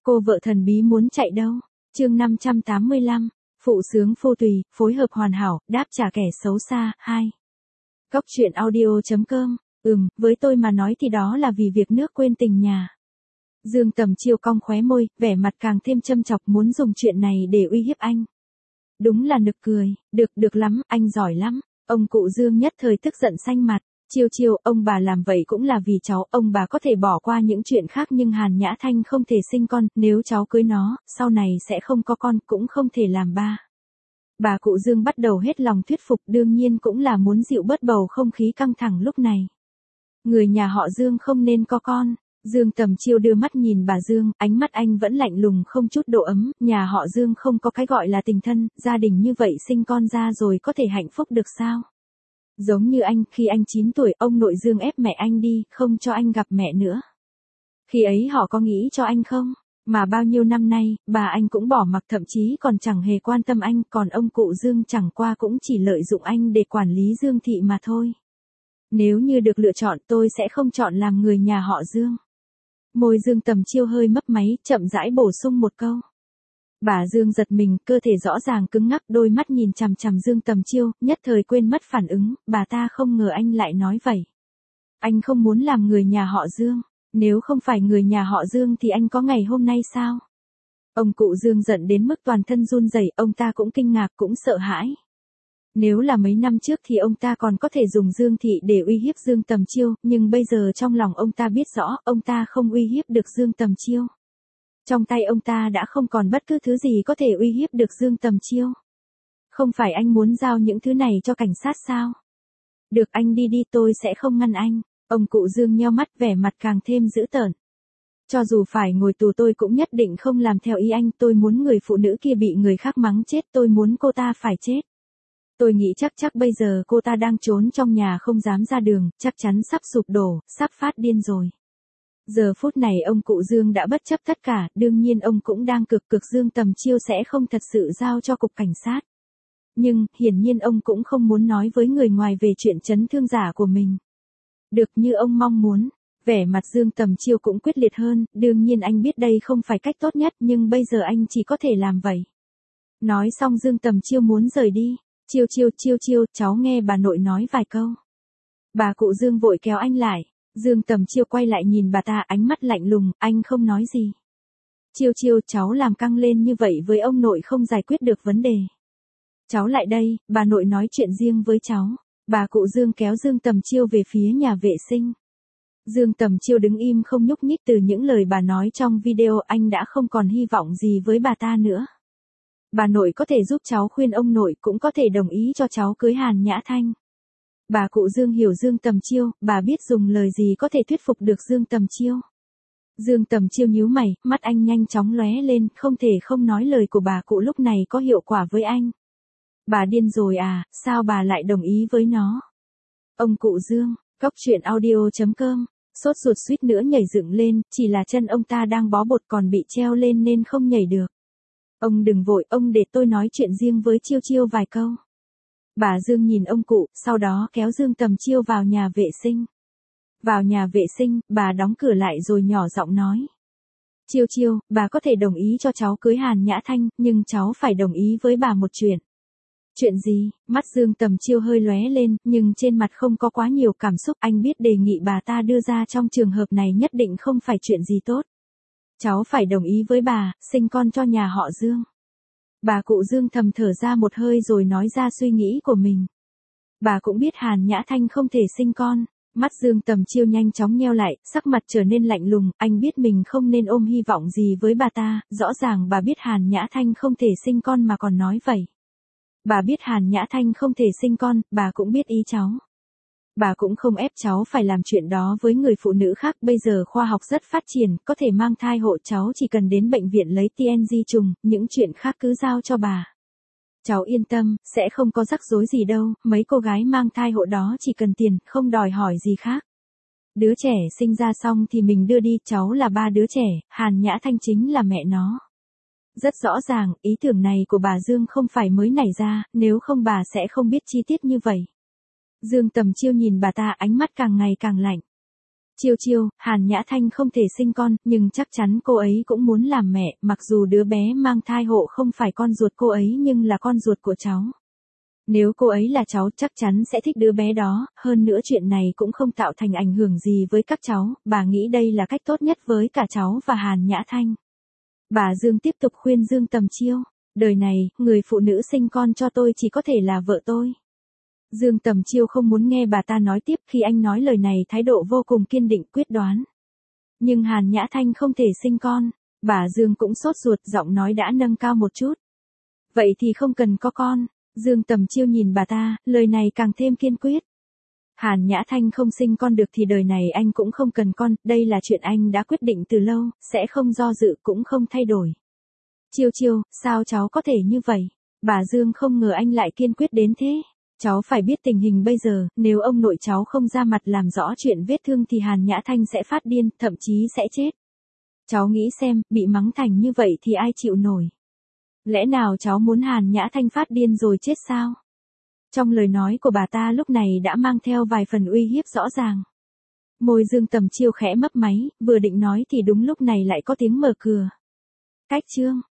Cô vợ thần bí muốn chạy đâu? Chương 585, phụ sướng phô tùy, phối hợp hoàn hảo, đáp trả kẻ xấu xa, 2. Góc truyện audio.com. Với tôi mà nói thì đó là vì việc nước quên tình nhà. Dương Tầm Chiêu cong khóe môi, vẻ mặt càng thêm châm chọc, muốn dùng chuyện này để uy hiếp anh. Đúng là nực cười, được lắm, anh giỏi lắm. Ông cụ Dương nhất thời tức giận xanh mặt. Chiêu, ông bà làm vậy cũng là vì cháu, ông bà có thể bỏ qua những chuyện khác nhưng Hàn Nhã Thanh không thể sinh con, nếu cháu cưới nó, sau này sẽ không có con, cũng không thể làm ba. Bà cụ Dương bắt đầu hết lòng thuyết phục, đương nhiên cũng là muốn dịu bớt bầu không khí căng thẳng lúc này. Người nhà họ Dương không nên có con. Dương Tầm Chiêu đưa mắt nhìn bà Dương, ánh mắt anh vẫn lạnh lùng không chút độ ấm, nhà họ Dương không có cái gọi là tình thân, gia đình như vậy sinh con ra rồi có thể hạnh phúc được sao? Giống như anh, khi anh 9 tuổi, ông nội Dương ép mẹ anh đi, không cho anh gặp mẹ nữa. Khi ấy họ có nghĩ cho anh không? Mà bao nhiêu năm nay, bà anh cũng bỏ mặc, thậm chí còn chẳng hề quan tâm anh, còn ông cụ Dương chẳng qua cũng chỉ lợi dụng anh để quản lý Dương thị mà thôi. Nếu như được lựa chọn, tôi sẽ không chọn làm người nhà họ Dương. Môi Dương Tầm Chiêu hơi mấp máy, chậm rãi bổ sung một câu. Bà Dương giật mình, cơ thể rõ ràng cứng ngắc, đôi mắt nhìn chằm chằm Dương Tầm Chiêu, nhất thời quên mất phản ứng, bà ta không ngờ anh lại nói vậy. Anh không muốn làm người nhà họ Dương, nếu không phải người nhà họ Dương thì anh có ngày hôm nay sao? Ông cụ Dương giận đến mức toàn thân run rẩy, ông ta cũng kinh ngạc cũng sợ hãi. Nếu là mấy năm trước thì ông ta còn có thể dùng Dương thị để uy hiếp Dương Tầm Chiêu, nhưng bây giờ trong lòng ông ta biết rõ, ông ta không uy hiếp được Dương Tầm Chiêu. Trong tay ông ta đã không còn bất cứ thứ gì có thể uy hiếp được Dương Tầm Chiêu. Không phải anh muốn giao những thứ này cho cảnh sát sao? Được, anh đi đi, tôi sẽ không ngăn anh. Ông cụ Dương nheo mắt, vẻ mặt càng thêm dữ tợn. Cho dù phải ngồi tù tôi cũng nhất định không làm theo ý anh, tôi muốn người phụ nữ kia bị người khác mắng chết, tôi muốn cô ta phải chết. Tôi nghĩ chắc bây giờ cô ta đang trốn trong nhà không dám ra đường, chắc chắn sắp sụp đổ, sắp phát điên rồi. Giờ phút này ông cụ Dương đã bất chấp tất cả, đương nhiên ông cũng đang cực Dương Tầm Chiêu sẽ không thật sự giao cho cục cảnh sát. Nhưng, hiển nhiên ông cũng không muốn nói với người ngoài về chuyện chấn thương giả của mình. Được như ông mong muốn, vẻ mặt Dương Tầm Chiêu cũng quyết liệt hơn, đương nhiên anh biết đây không phải cách tốt nhất nhưng bây giờ anh chỉ có thể làm vậy. Nói xong Dương Tầm Chiêu muốn rời đi. Chiêu, cháu nghe bà nội nói vài câu. Bà cụ Dương vội kéo anh lại. Dương Tầm Chiêu quay lại nhìn bà ta, ánh mắt lạnh lùng, anh không nói gì. Chiêu, cháu làm căng lên như vậy với ông nội không giải quyết được vấn đề. Cháu lại đây, bà nội nói chuyện riêng với cháu. Bà cụ Dương kéo Dương Tầm Chiêu về phía nhà vệ sinh. Dương Tầm Chiêu đứng im không nhúc nhích, từ những lời bà nói trong video anh đã không còn hy vọng gì với bà ta nữa. Bà nội có thể giúp cháu khuyên ông nội, cũng có thể đồng ý cho cháu cưới Hàn Nhã Thanh. Bà cụ Dương hiểu Dương Tầm Chiêu, bà biết dùng lời gì có thể thuyết phục được Dương Tầm Chiêu. Dương Tầm Chiêu nhíu mày, mắt anh nhanh chóng lóe lên, không thể không nói lời của bà cụ lúc này có hiệu quả với anh. Bà điên rồi à, sao bà lại đồng ý với nó? Ông cụ Dương, góc truyện audio.com, sốt ruột suýt nữa nhảy dựng lên, chỉ là chân ông ta đang bó bột còn bị treo lên nên không nhảy được. Ông đừng vội, ông để tôi nói chuyện riêng với Chiêu vài câu. Bà Dương nhìn ông cụ, sau đó kéo Dương Tầm Chiêu vào nhà vệ sinh. Vào nhà vệ sinh, bà đóng cửa lại rồi nhỏ giọng nói. Chiêu, bà có thể đồng ý cho cháu cưới Hàn Nhã Thanh, nhưng cháu phải đồng ý với bà một chuyện. Chuyện gì? Mắt Dương Tầm Chiêu hơi lóe lên, nhưng trên mặt không có quá nhiều cảm xúc, anh biết đề nghị bà ta đưa ra trong trường hợp này nhất định không phải chuyện gì tốt. Cháu phải đồng ý với bà, sinh con cho nhà họ Dương. Bà cụ Dương thầm thở ra một hơi rồi nói ra suy nghĩ của mình. Bà cũng biết Hàn Nhã Thanh không thể sinh con. Mắt Dương Tầm Chiêu nhanh chóng nheo lại, sắc mặt trở nên lạnh lùng, anh biết mình không nên ôm hy vọng gì với bà ta, rõ ràng bà biết Hàn Nhã Thanh không thể sinh con mà còn nói vậy. Bà biết Hàn Nhã Thanh không thể sinh con, bà cũng biết ý cháu. Bà cũng không ép cháu phải làm chuyện đó với người phụ nữ khác, bây giờ khoa học rất phát triển, có thể mang thai hộ, cháu chỉ cần đến bệnh viện lấy TNG trùng, những chuyện khác cứ giao cho bà. Cháu yên tâm, sẽ không có rắc rối gì đâu, mấy cô gái mang thai hộ đó chỉ cần tiền, không đòi hỏi gì khác. Đứa trẻ sinh ra xong thì mình đưa đi, cháu là ba đứa trẻ, Hàn Nhã Thanh chính là mẹ nó. Rất rõ ràng, ý tưởng này của bà Dương không phải mới nảy ra, nếu không bà sẽ không biết chi tiết như vậy. Dương Tầm Chiêu nhìn bà ta, ánh mắt càng ngày càng lạnh. Chiêu chiêu, Hàn Nhã Thanh không thể sinh con, nhưng chắc chắn cô ấy cũng muốn làm mẹ, mặc dù đứa bé mang thai hộ không phải con ruột cô ấy nhưng là con ruột của cháu. Nếu cô ấy là cháu chắc chắn sẽ thích đứa bé đó, hơn nữa chuyện này cũng không tạo thành ảnh hưởng gì với các cháu, bà nghĩ đây là cách tốt nhất với cả cháu và Hàn Nhã Thanh. Bà Dương tiếp tục khuyên Dương Tầm Chiêu, đời này, người phụ nữ sinh con cho tôi chỉ có thể là vợ tôi. Dương Tầm Chiêu không muốn nghe bà ta nói tiếp, khi anh nói lời này thái độ vô cùng kiên định quyết đoán. Nhưng Hàn Nhã Thanh không thể sinh con, bà Dương cũng sốt ruột, giọng nói đã nâng cao một chút. Vậy thì không cần có con. Dương Tầm Chiêu nhìn bà ta, lời này càng thêm kiên quyết. Hàn Nhã Thanh không sinh con được thì đời này anh cũng không cần con, đây là chuyện anh đã quyết định từ lâu, sẽ không do dự cũng không thay đổi. Chiêu chiêu, sao cháu có thể như vậy? Bà Dương không ngờ anh lại kiên quyết đến thế. Cháu phải biết tình hình bây giờ, nếu ông nội cháu không ra mặt làm rõ chuyện vết thương thì Hàn Nhã Thanh sẽ phát điên, thậm chí sẽ chết. Cháu nghĩ xem, bị mắng thành như vậy thì ai chịu nổi? Lẽ nào cháu muốn Hàn Nhã Thanh phát điên rồi chết sao? Trong lời nói của bà ta lúc này đã mang theo vài phần uy hiếp rõ ràng. Môi Dương Tầm Chiêu khẽ mấp máy, vừa định nói thì đúng lúc này lại có tiếng mở cửa. Cách chương